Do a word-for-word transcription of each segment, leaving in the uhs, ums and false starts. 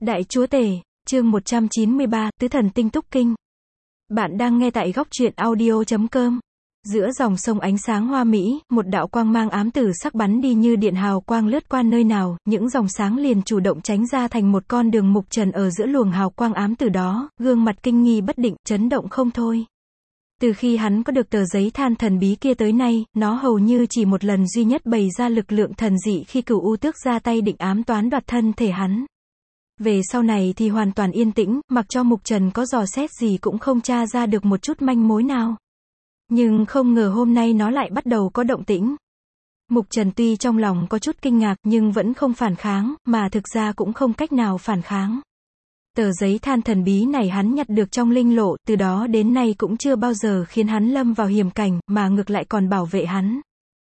Đại Chúa Tể, chương một trăm chín mươi ba, Tứ Thần Tinh Túc Kinh. Bạn đang nghe tại góc truyện audio chấm com. Giữa dòng sông ánh sáng hoa mỹ, một đạo quang mang ám tử sắc bắn đi như điện hào quang lướt qua nơi nào, những dòng sáng liền chủ động tránh ra thành một con đường. Mục Trần ở giữa luồng hào quang ám tử đó, gương mặt kinh nghi bất định, chấn động không thôi. Từ khi hắn có được tờ giấy than thần bí kia tới nay, nó hầu như chỉ một lần duy nhất bày ra lực lượng thần dị khi Cửu U Tước ra tay định ám toán đoạt thân thể hắn. Về sau này thì hoàn toàn yên tĩnh, mặc cho Mục Trần có dò xét gì cũng không tra ra được một chút manh mối nào. Nhưng không ngờ hôm nay nó lại bắt đầu có động tĩnh. Mục Trần tuy trong lòng có chút kinh ngạc nhưng vẫn không phản kháng, mà thực ra cũng không cách nào phản kháng. Tờ giấy than thần bí này hắn nhặt được trong linh lộ, từ đó đến nay cũng chưa bao giờ khiến hắn lâm vào hiểm cảnh, mà ngược lại còn bảo vệ hắn.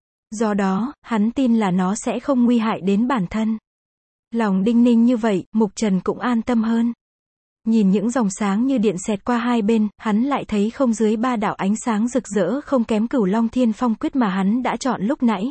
Do đó, hắn tin là nó sẽ không nguy hại đến bản thân. Lòng đinh ninh như vậy, Mục Trần cũng an tâm hơn. Nhìn những dòng sáng như điện xẹt qua hai bên, hắn lại thấy không dưới ba đạo ánh sáng rực rỡ không kém Cửu Long Thiên Phong Quyết mà hắn đã chọn lúc nãy.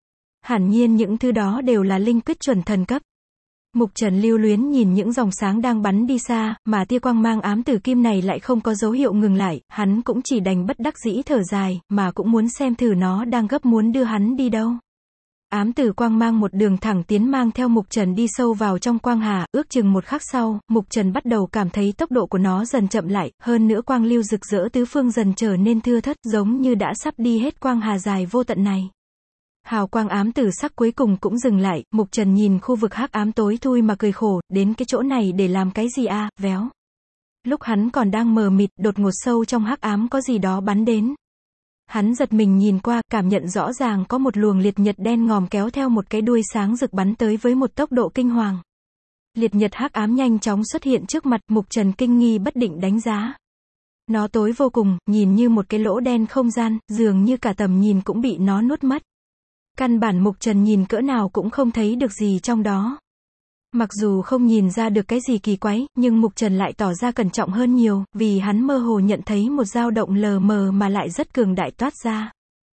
Hẳn nhiên những thứ đó đều là linh quyết chuẩn thần cấp. Mục Trần lưu luyến nhìn những dòng sáng đang bắn đi xa, mà tia quang mang ám tử kim này lại không có dấu hiệu ngừng lại, hắn cũng chỉ đành bất đắc dĩ thở dài, mà cũng muốn xem thử nó đang gấp muốn đưa hắn đi đâu. Ám tử quang mang một đường thẳng tiến mang theo Mục Trần đi sâu vào trong quang hà, ước chừng một khắc sau, Mục Trần bắt đầu cảm thấy tốc độ của nó dần chậm lại, hơn nữa quang lưu rực rỡ tứ phương dần trở nên thưa thớt, giống như đã sắp đi hết quang hà dài vô tận này. Hào quang ám tử sắc cuối cùng cũng dừng lại, Mục Trần nhìn khu vực hắc ám tối thui mà cười khổ, đến cái chỗ này để làm cái gì a, à, véo. Lúc hắn còn đang mờ mịt, đột ngột sâu trong hắc ám có gì đó bắn đến. Hắn giật mình nhìn qua, cảm nhận rõ ràng có một luồng liệt nhật đen ngòm kéo theo một cái đuôi sáng rực bắn tới với một tốc độ kinh hoàng. Liệt nhật hắc ám nhanh chóng xuất hiện trước mặt, Mục Trần kinh nghi bất định đánh giá. Nó tối vô cùng, nhìn như một cái lỗ đen không gian, dường như cả tầm nhìn cũng bị nó nuốt mất. Căn bản Mục Trần nhìn cỡ nào cũng không thấy được gì trong đó. Mặc dù không nhìn ra được cái gì kỳ quái, nhưng Mục Trần lại tỏ ra cẩn trọng hơn nhiều, vì hắn mơ hồ nhận thấy một dao động lờ mờ mà lại rất cường đại toát ra.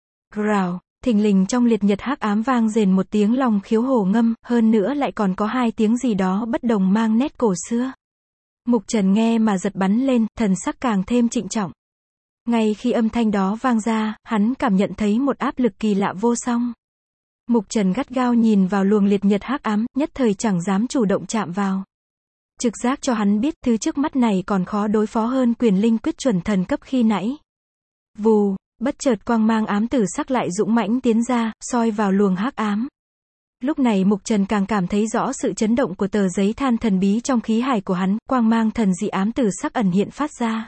Rào, thình lình trong liệt nhật hắc ám vang rền một tiếng long khiếu hổ ngâm, hơn nữa lại còn có hai tiếng gì đó bất đồng mang nét cổ xưa. Mục Trần nghe mà giật bắn lên, thần sắc càng thêm trịnh trọng. Ngay khi âm thanh đó vang ra, hắn cảm nhận thấy một áp lực kỳ lạ vô song. Mục Trần gắt gao nhìn vào luồng liệt nhật hắc ám, nhất thời chẳng dám chủ động chạm vào. Trực giác cho hắn biết thứ trước mắt này còn khó đối phó hơn quyền linh quyết chuẩn thần cấp khi nãy. Vù, bất chợt quang mang ám tử sắc lại dũng mãnh tiến ra, soi vào luồng hắc ám. Lúc này Mục Trần càng cảm thấy rõ sự chấn động của tờ giấy than thần bí trong khí hải của hắn, quang mang thần dị ám tử sắc ẩn hiện phát ra.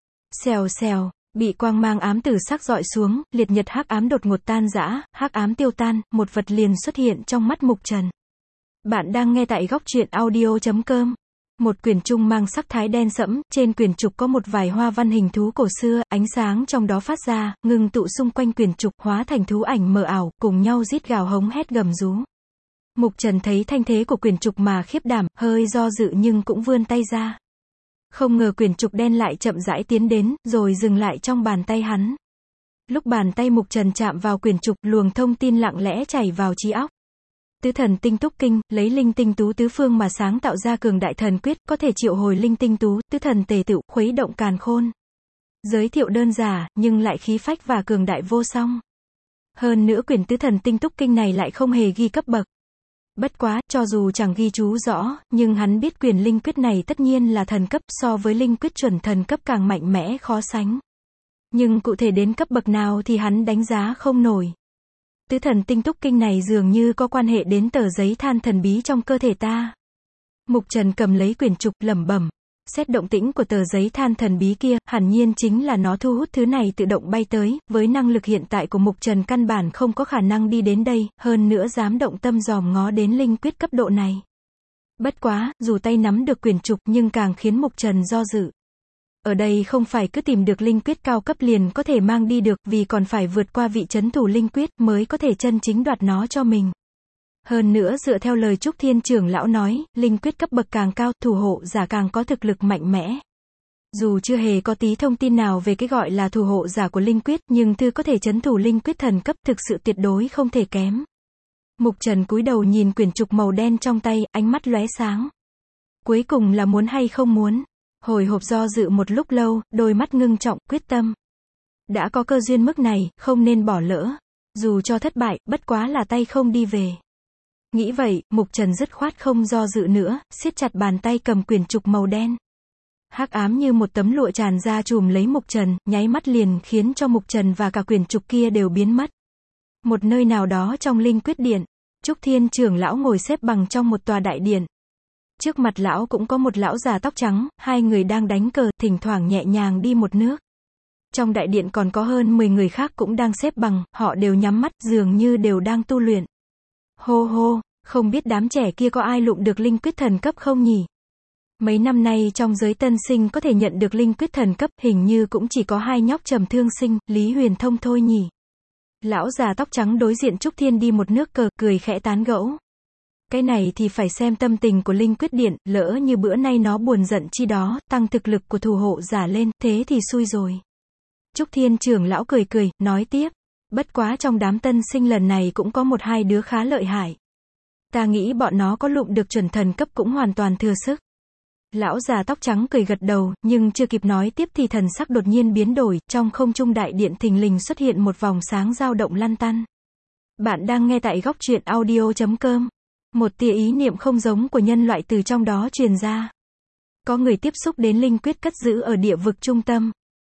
Xèo xèo. Bị quang mang ám tử sắc dọi xuống, liệt nhật hắc ám đột ngột tan rã, hắc ám tiêu tan, một vật liền xuất hiện trong mắt Mục Trần. Bạn đang nghe tại góc truyện audio chấm com. Một quyển trục mang sắc thái đen sẫm, trên quyển trục có một vài hoa văn hình thú cổ xưa, ánh sáng trong đó phát ra, ngừng tụ xung quanh quyển trục, hóa thành thú ảnh mờ ảo, cùng nhau rít gào hống hét gầm rú. Mục Trần thấy thanh thế của quyển trục mà khiếp đảm, hơi do dự nhưng cũng vươn tay ra. Không ngờ quyển trục đen lại chậm rãi tiến đến, rồi dừng lại trong bàn tay hắn. Lúc bàn tay Mục Trần chạm vào quyển trục, luồng thông tin lặng lẽ chảy vào trí óc. Tứ Thần Tinh Túc Kinh, lấy linh tinh tú tứ phương mà sáng tạo ra cường đại thần quyết, có thể triệu hồi linh tinh tú, tứ thần tề tựu, khuấy động càn khôn. Giới thiệu đơn giản, nhưng lại khí phách và cường đại vô song. Hơn nữa quyển Tứ Thần Tinh Túc Kinh này lại không hề ghi cấp bậc. Bất quá, cho dù chẳng ghi chú rõ, nhưng hắn biết quyền linh quyết này tất nhiên là thần cấp, so với linh quyết chuẩn thần cấp càng mạnh mẽ khó sánh. Nhưng cụ thể đến cấp bậc nào thì hắn đánh giá không nổi. Tứ Thần Tinh Túc Kinh này dường như có quan hệ đến tờ giấy than thần bí trong cơ thể ta. Mục Trần cầm lấy quyển trục, lẩm bẩm. Xét động tĩnh của tờ giấy than thần bí kia, hẳn nhiên chính là nó thu hút thứ này tự động bay tới, với năng lực hiện tại của Mục Trần căn bản không có khả năng đi đến đây, hơn nữa dám động tâm dòm ngó đến linh quyết cấp độ này. Bất quá, dù tay nắm được quyển trục nhưng càng khiến Mục Trần do dự. Ở đây không phải cứ tìm được linh quyết cao cấp liền có thể mang đi được, vì còn phải vượt qua vị trấn thủ linh quyết mới có thể chân chính đoạt nó cho mình. Hơn nữa dựa theo lời Trúc Thiên trưởng lão nói, linh quyết cấp bậc càng cao, thủ hộ giả càng có thực lực mạnh mẽ. Dù chưa hề có tí thông tin nào về cái gọi là thủ hộ giả của linh quyết, nhưng thư có thể trấn thủ linh quyết thần cấp thực sự tuyệt đối không thể kém. Mục Trần cúi đầu nhìn quyển trục màu đen trong tay, ánh mắt lóe sáng. Cuối cùng là muốn hay không muốn. Hồi hộp do dự một lúc lâu, đôi mắt ngưng trọng, quyết tâm. Đã có cơ duyên mức này, không nên bỏ lỡ. Dù cho thất bại, bất quá là tay không đi về. Nghĩ vậy, Mục Trần dứt khoát không do dự nữa, siết chặt bàn tay cầm quyển trục màu đen. Hắc ám như một tấm lụa tràn ra trùm lấy Mục Trần, nháy mắt liền khiến cho Mục Trần và cả quyển trục kia đều biến mất. Một nơi nào đó trong Linh Quyết Điện, Trúc Thiên trưởng lão ngồi xếp bằng trong một tòa đại điện. Trước mặt lão cũng có một lão già tóc trắng, hai người đang đánh cờ, thỉnh thoảng nhẹ nhàng đi một nước. Trong đại điện còn có hơn mười người khác cũng đang xếp bằng, họ đều nhắm mắt, dường như đều đang tu luyện. Hô hô, không biết đám trẻ kia có ai lụm được linh quyết thần cấp không nhỉ? Mấy năm nay trong giới tân sinh có thể nhận được linh quyết thần cấp, hình như cũng chỉ có hai nhóc Trầm Thương Sinh, Lý Huyền Thông thôi nhỉ. Lão già tóc trắng đối diện Trúc Thiên đi một nước cờ, cười khẽ tán gẫu. Cái này thì phải xem tâm tình của Linh Quyết Điện, lỡ như bữa nay nó buồn giận chi đó, tăng thực lực của thủ hộ giả lên, thế thì xui rồi. Trúc Thiên trưởng lão cười cười, nói tiếp. Bất quá trong đám tân sinh lần này cũng có một hai đứa khá lợi hại. Ta nghĩ bọn nó có lụm được chuẩn thần cấp cũng hoàn toàn thừa sức. Lão già tóc trắng cười gật đầu, nhưng chưa kịp nói tiếp thì thần sắc đột nhiên biến đổi, trong không trung đại điện thình lình xuất hiện một vòng sáng dao động lăn tăn. Bạn đang nghe tại góc truyện audio chấm com. Một tia ý niệm không giống của nhân loại từ trong đó truyền ra. Có người tiếp xúc đến linh quyết cất giữ ở địa vực trung tâm.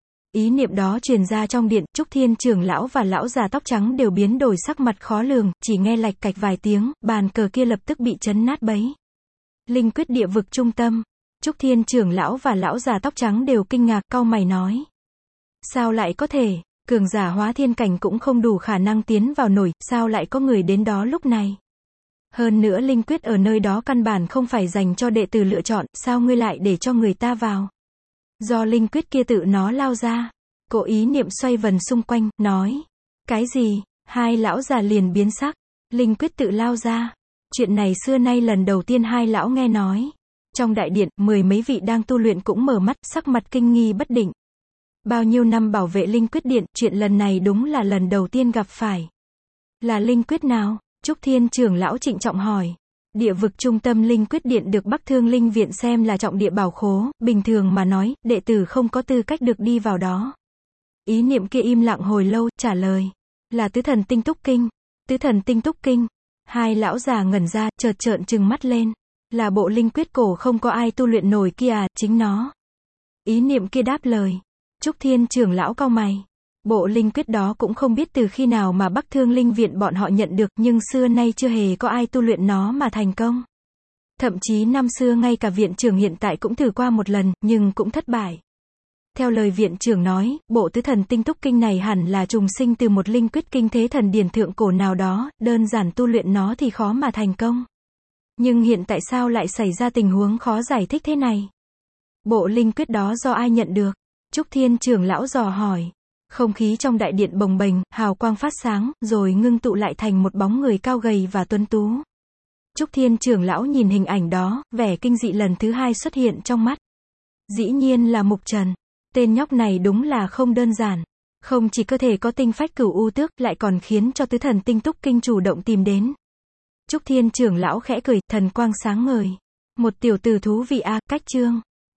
Ý niệm đó truyền ra trong điện, Trúc Thiên trưởng lão và lão già tóc trắng đều biến đổi sắc mặt khó lường, chỉ nghe lạch cạch vài tiếng, bàn cờ kia lập tức bị chấn nát bấy. Linh quyết địa vực trung tâm. Trúc Thiên trưởng lão và lão già tóc trắng đều kinh ngạc, cau mày nói. Sao lại có thể, cường giả hóa thiên cảnh cũng không đủ khả năng tiến vào nổi, sao lại có người đến đó lúc này? Hơn nữa linh quyết ở nơi đó căn bản không phải dành cho đệ tử lựa chọn, sao ngươi lại để cho người ta vào? Do linh quyết kia tự nó lao ra. Cổ ý niệm xoay vần xung quanh, nói. Cái gì? Hai lão già liền biến sắc. Linh quyết tự lao ra. Chuyện này xưa nay lần đầu tiên hai lão nghe nói. Trong đại điện, mười mấy vị đang tu luyện cũng mở mắt, sắc mặt kinh nghi bất định. Bao nhiêu năm bảo vệ linh quyết điện, chuyện lần này đúng là lần đầu tiên gặp phải. Là linh quyết nào? Trúc Thiên trưởng lão trịnh trọng hỏi. Địa vực trung tâm linh quyết điện được Bắc Thương Linh Viện xem là trọng địa bảo khố, bình thường mà nói, đệ tử không có tư cách được đi vào đó. Ý niệm kia im lặng hồi lâu, trả lời. Là tứ thần tinh túc kinh. Tứ thần tinh túc kinh. Hai lão già ngẩn ra, chợt trợn trừng mắt lên. Là bộ linh quyết cổ không có ai tu luyện nổi kia à, chính nó. Ý niệm kia đáp lời. Trúc Thiên trưởng lão cau mày. Bộ linh quyết đó cũng không biết từ khi nào mà Bắc Thương Linh Viện bọn họ nhận được, nhưng xưa nay chưa hề có ai tu luyện nó mà thành công. Thậm chí năm xưa ngay cả viện trưởng hiện tại cũng thử qua một lần, nhưng cũng thất bại. Theo lời viện trưởng nói, bộ tứ thần tinh túc kinh này hẳn là trùng sinh từ một linh quyết kinh thế thần điển thượng cổ nào đó, đơn giản tu luyện nó thì khó mà thành công. Nhưng hiện tại sao lại xảy ra tình huống khó giải thích thế này? Bộ linh quyết đó do ai nhận được? Trúc Thiên trưởng lão dò hỏi. Không khí trong đại điện bồng bềnh, hào quang phát sáng, rồi ngưng tụ lại thành một bóng người cao gầy và tuấn tú. Trúc Thiên trưởng lão nhìn hình ảnh đó, vẻ kinh dị lần thứ hai xuất hiện trong mắt. Dĩ nhiên là Mục Trần. Tên nhóc này đúng là không đơn giản. Không chỉ cơ thể có tinh phách cửu u tước, lại còn khiến cho tứ thần tinh túc kinh chủ động tìm đến. Trúc Thiên trưởng lão khẽ cười, thần quang sáng ngời. Một tiểu tử thú vị a, cách chương.